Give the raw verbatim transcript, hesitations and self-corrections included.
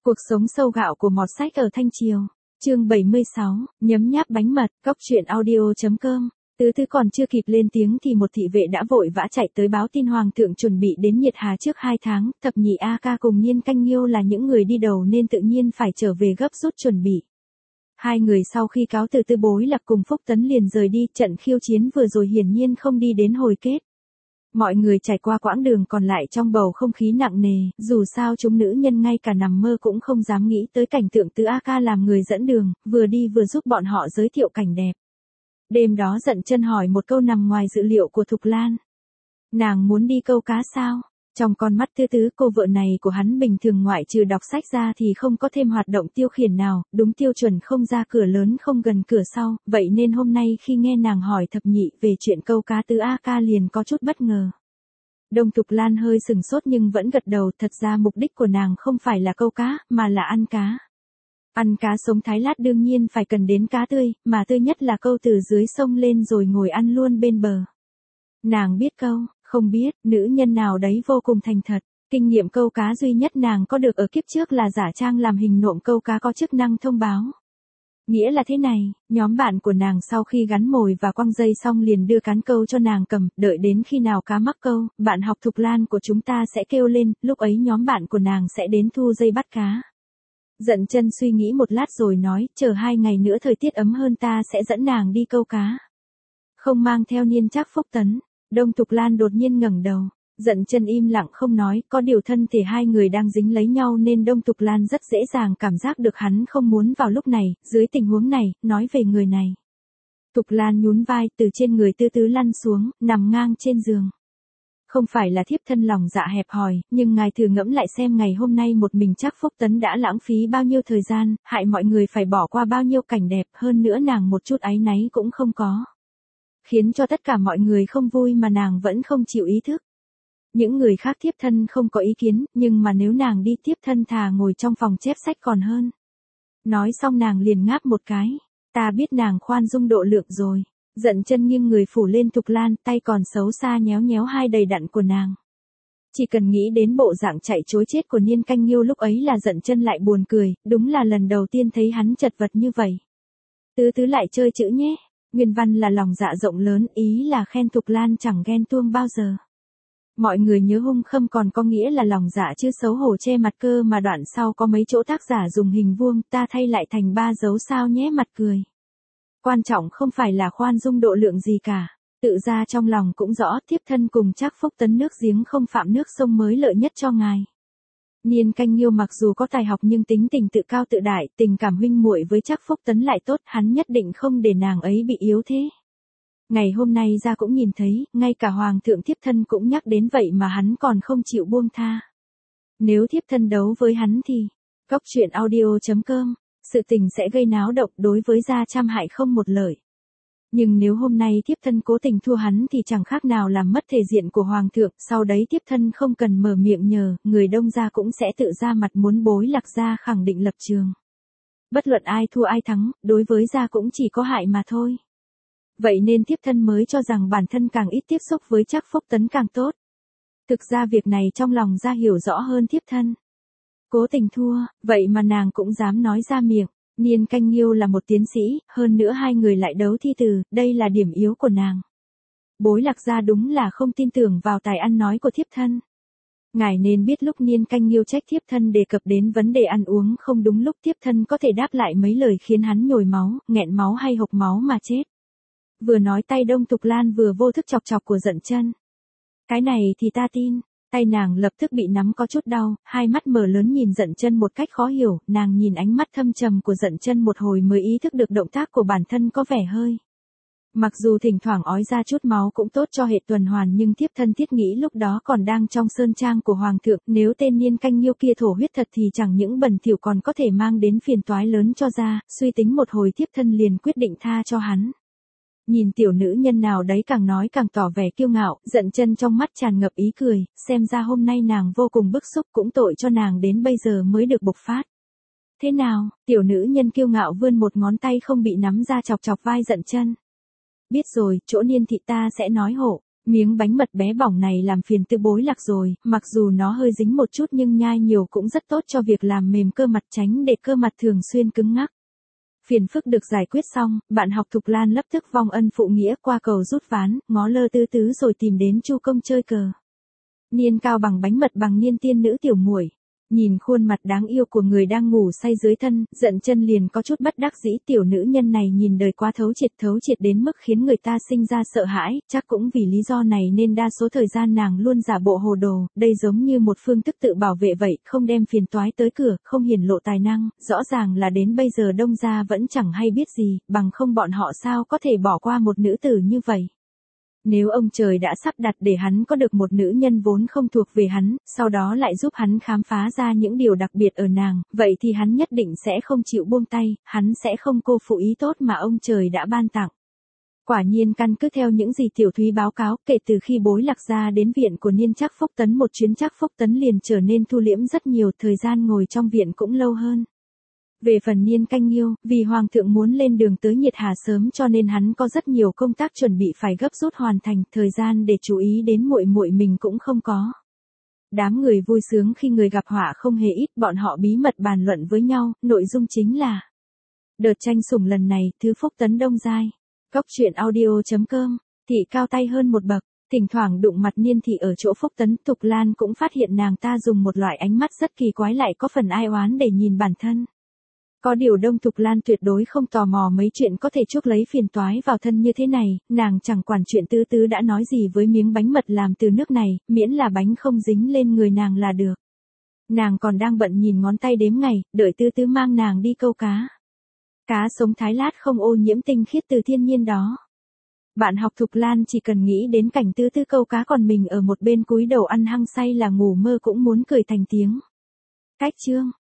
Cuộc sống sâu gạo của mọt sách ở Thanh Triều. Chương bảy mươi sáu, nhấm nháp bánh mật, cóc truyện audio chấm com. Tứ Tứ còn chưa kịp lên tiếng thì một thị vệ đã vội vã chạy tới báo tin hoàng thượng chuẩn bị đến Nhiệt Hà trước hai tháng, thập nhị A Ca cùng Niên Canh Nghiêu là những người đi đầu nên tự nhiên phải trở về gấp rút chuẩn bị. Hai người sau khi cáo từ Tư Bối Lạc cùng Phúc Tấn liền rời đi, trận khiêu chiến vừa rồi hiển nhiên không đi đến hồi kết. Mọi người trải qua quãng đường còn lại trong bầu không khí nặng nề, dù sao chúng nữ nhân ngay cả nằm mơ cũng không dám nghĩ tới cảnh tượng Tứ A Ca làm người dẫn đường, vừa đi vừa giúp bọn họ giới thiệu cảnh đẹp. Đêm đó Dận Chân hỏi một câu nằm ngoài dự liệu của Thục Lan. Nàng muốn đi câu cá sao? Trong con mắt Tứ Tứ, cô vợ này của hắn bình thường ngoại trừ đọc sách ra thì không có thêm hoạt động tiêu khiển nào, đúng tiêu chuẩn không ra cửa lớn không gần cửa sau, vậy nên hôm nay khi nghe nàng hỏi thập nhị về chuyện câu cá Tứ A Ca liền có chút bất ngờ. Đông Thục Lan hơi sừng sốt nhưng vẫn gật đầu, thật ra mục đích của nàng không phải là câu cá, mà là ăn cá. Ăn cá sống Thái Lát đương nhiên phải cần đến cá tươi, mà tươi nhất là câu từ dưới sông lên rồi ngồi ăn luôn bên bờ. Nàng biết câu? Không biết, nữ nhân nào đấy vô cùng thành thật. Kinh nghiệm câu cá duy nhất nàng có được ở kiếp trước là giả trang làm hình nộm câu cá có chức năng thông báo. Nghĩa là thế này, nhóm bạn của nàng sau khi gắn mồi và quăng dây xong liền đưa cán câu cho nàng cầm, đợi đến khi nào cá mắc câu, bạn học Thục Lan của chúng ta sẽ kêu lên, lúc ấy nhóm bạn của nàng sẽ đến thu dây bắt cá. Dận Chân suy nghĩ một lát rồi nói, chờ hai ngày nữa thời tiết ấm hơn ta sẽ dẫn nàng đi câu cá. Không mang theo Niên Trác Phúc Tấn. Đông Thục Lan đột nhiên ngẩng đầu, Dận Chân im lặng không nói, có điều thân thể hai người đang dính lấy nhau nên Đông Thục Lan rất dễ dàng cảm giác được hắn không muốn vào lúc này, dưới tình huống này, nói về người này. Thục Lan nhún vai từ trên người Tư Tứ lăn xuống, nằm ngang trên giường. Không phải là thiếp thân lòng dạ hẹp hòi, nhưng ngài thử ngẫm lại xem ngày hôm nay một mình Trác Phúc Tấn đã lãng phí bao nhiêu thời gian, hại mọi người phải bỏ qua bao nhiêu cảnh đẹp, hơn nữa nàng một chút áy náy cũng không có. Khiến cho tất cả mọi người không vui mà nàng vẫn không chịu ý thức. Những người khác thiếp thân không có ý kiến, nhưng mà nếu nàng đi thiếp thân thà ngồi trong phòng chép sách còn hơn. Nói xong nàng liền ngáp một cái. Ta biết nàng khoan dung độ lượng rồi. Dận Chân nghiêng người phủ lên Thục Lan, tay còn xấu xa nhéo nhéo hai đầy đặn của nàng. Chỉ cần nghĩ đến bộ dạng chạy chối chết của Niên Canh Nghiêu lúc ấy là Dận Chân lại buồn cười, đúng là lần đầu tiên thấy hắn chật vật như vậy. Tứ Tứ lại chơi chữ nhé. Nguyên văn là lòng dạ rộng lớn, ý là khen Thục Lan chẳng ghen tuông bao giờ. Mọi người nhớ hung khâm còn có nghĩa là lòng dạ chứ xấu hổ che mặt cơ, mà đoạn sau có mấy chỗ tác giả dùng hình vuông, ta thay lại thành ba dấu sao nhé mặt cười. Quan trọng không phải là khoan dung độ lượng gì cả. Tự ra trong lòng cũng rõ, thiếp thân cùng Trác Phúc Tấn nước giếng không phạm nước sông mới lợi nhất cho ngài. Niên Canh Nghiêu mặc dù có tài học nhưng tính tình tự cao tự đại, tình cảm huynh muội với Trác Phúc Tấn lại tốt, hắn nhất định không để nàng ấy bị yếu thế. Ngày hôm nay ra cũng nhìn thấy, ngay cả hoàng thượng thiếp thân cũng nhắc đến vậy mà hắn còn không chịu buông tha. Nếu thiếp thân đấu với hắn thì, cóc truyện audio chấm com, sự tình sẽ gây náo động, đối với gia trăm hại không một lợi. Nhưng nếu hôm nay thiếp thân cố tình thua hắn thì chẳng khác nào làm mất thể diện của hoàng thượng, sau đấy thiếp thân không cần mở miệng nhờ, người Đông gia cũng sẽ tự ra mặt muốn Bối Lạc gia khẳng định lập trường. Bất luận ai thua ai thắng, đối với gia cũng chỉ có hại mà thôi. Vậy nên thiếp thân mới cho rằng bản thân càng ít tiếp xúc với Trác Phúc Tấn càng tốt. Thực ra việc này trong lòng gia hiểu rõ hơn thiếp thân. Cố tình thua, vậy mà nàng cũng dám nói ra miệng. Niên Canh Nghiêu là một tiến sĩ, hơn nữa hai người lại đấu thi từ, đây là điểm yếu của nàng. Bối Lạc gia đúng là không tin tưởng vào tài ăn nói của thiếp thân. Ngài nên biết lúc Niên Canh Nghiêu trách thiếp thân đề cập đến vấn đề ăn uống không đúng lúc, thiếp thân có thể đáp lại mấy lời khiến hắn nhồi máu, nghẹn máu hay hộc máu mà chết. Vừa nói tay Đông Thục Lan vừa vô thức chọc chọc của Dận Chân. Cái này thì ta tin. Tay nàng lập tức bị nắm có chút đau, hai mắt mở lớn nhìn Dận Chân một cách khó hiểu, nàng nhìn ánh mắt thâm trầm của Dận Chân một hồi mới ý thức được động tác của bản thân có vẻ hơi. Mặc dù thỉnh thoảng ói ra chút máu cũng tốt cho hệ tuần hoàn nhưng thiếp thân thiết nghĩ lúc đó còn đang trong sơn trang của hoàng thượng, nếu tên Niên Canh Nghiêu kia thổ huyết thật thì chẳng những bẩn thỉu còn có thể mang đến phiền toái lớn cho gia, suy tính một hồi thiếp thân liền quyết định tha cho hắn. Nhìn tiểu nữ nhân nào đấy càng nói càng tỏ vẻ kiêu ngạo, Dận Chân trong mắt tràn ngập ý cười, xem ra hôm nay nàng vô cùng bức xúc, cũng tội cho nàng đến bây giờ mới được bộc phát. Thế nào, tiểu nữ nhân kiêu ngạo vươn một ngón tay không bị nắm ra chọc chọc vai Dận Chân. Biết rồi, chỗ Niên thị ta sẽ nói hộ, Miếng bánh mật bé bỏng này làm phiền Tư Bối Lạc rồi, mặc dù nó hơi dính một chút nhưng nhai nhiều cũng rất tốt cho việc làm mềm cơ mặt, tránh để cơ mặt thường xuyên cứng ngắc. Phiền phức được giải quyết xong, bạn học Thục Lan lập tức vong ân phụ nghĩa qua cầu rút ván, ngó lơ Tứ Tứ rồi tìm đến Chu Công chơi cờ. Niên cao bằng bánh mật bằng niên tiên nữ tiểu muội. Nhìn khuôn mặt đáng yêu của người đang ngủ say dưới thân, giận chân liền có chút bất đắc dĩ, tiểu nữ nhân này nhìn đời quá thấu triệt thấu triệt đến mức khiến người ta sinh ra sợ hãi, chắc cũng vì lý do này nên đa số thời gian nàng luôn giả bộ hồ đồ, đây giống như một phương thức tự bảo vệ vậy, không đem phiền toái tới cửa, không hiển lộ tài năng, rõ ràng là đến bây giờ Đông gia vẫn chẳng hay biết gì, bằng không bọn họ sao có thể bỏ qua một nữ tử như vậy. Nếu ông trời đã sắp đặt để hắn có được một nữ nhân vốn không thuộc về hắn, sau đó lại giúp hắn khám phá ra những điều đặc biệt ở nàng, vậy thì hắn nhất định sẽ không chịu buông tay, hắn sẽ không cô phụ ý tốt mà ông trời đã ban tặng. Quả nhiên căn cứ theo những gì Tiểu Thúy báo cáo, kể từ khi Bối Lạc gia đến viện của Niên Trác Phúc Tấn, một chuyến Trác Phúc Tấn liền trở nên thu liễm rất nhiều, thời gian ngồi trong viện cũng lâu hơn. Về phần Niên Canh Nghiêu, vì hoàng thượng muốn lên đường tới Nhiệt Hà sớm cho nên hắn có rất nhiều công tác chuẩn bị phải gấp rút hoàn thành, thời gian để chú ý đến muội muội mình cũng không có. Đám người vui sướng khi người gặp họa không hề ít, bọn họ bí mật bàn luận với nhau, nội dung chính là đợt tranh sủng lần này, thứ Phúc Tấn Đông giai. Cốc truyện audio chấm com, thị cao tay hơn một bậc, thỉnh thoảng đụng mặt Niên thị ở chỗ Phúc Tấn, Thục Lan cũng phát hiện nàng ta dùng một loại ánh mắt rất kỳ quái lại có phần ai oán để nhìn bản thân. Có điều Đông Thục Lan tuyệt đối không tò mò mấy chuyện có thể chuốc lấy phiền toái vào thân như thế này, nàng chẳng quản chuyện Tứ Tứ đã nói gì với miếng bánh mật làm từ nước này, miễn là bánh không dính lên người nàng là được. Nàng còn đang bận nhìn ngón tay đếm ngày, đợi Tứ Tứ mang nàng đi câu cá. Cá sống Thái Lát không ô nhiễm tinh khiết từ thiên nhiên đó. Bạn học Thục Lan chỉ cần nghĩ đến cảnh Tứ Tứ câu cá còn mình ở một bên cúi đầu ăn hăng say là ngủ mơ cũng muốn cười thành tiếng. Cách chương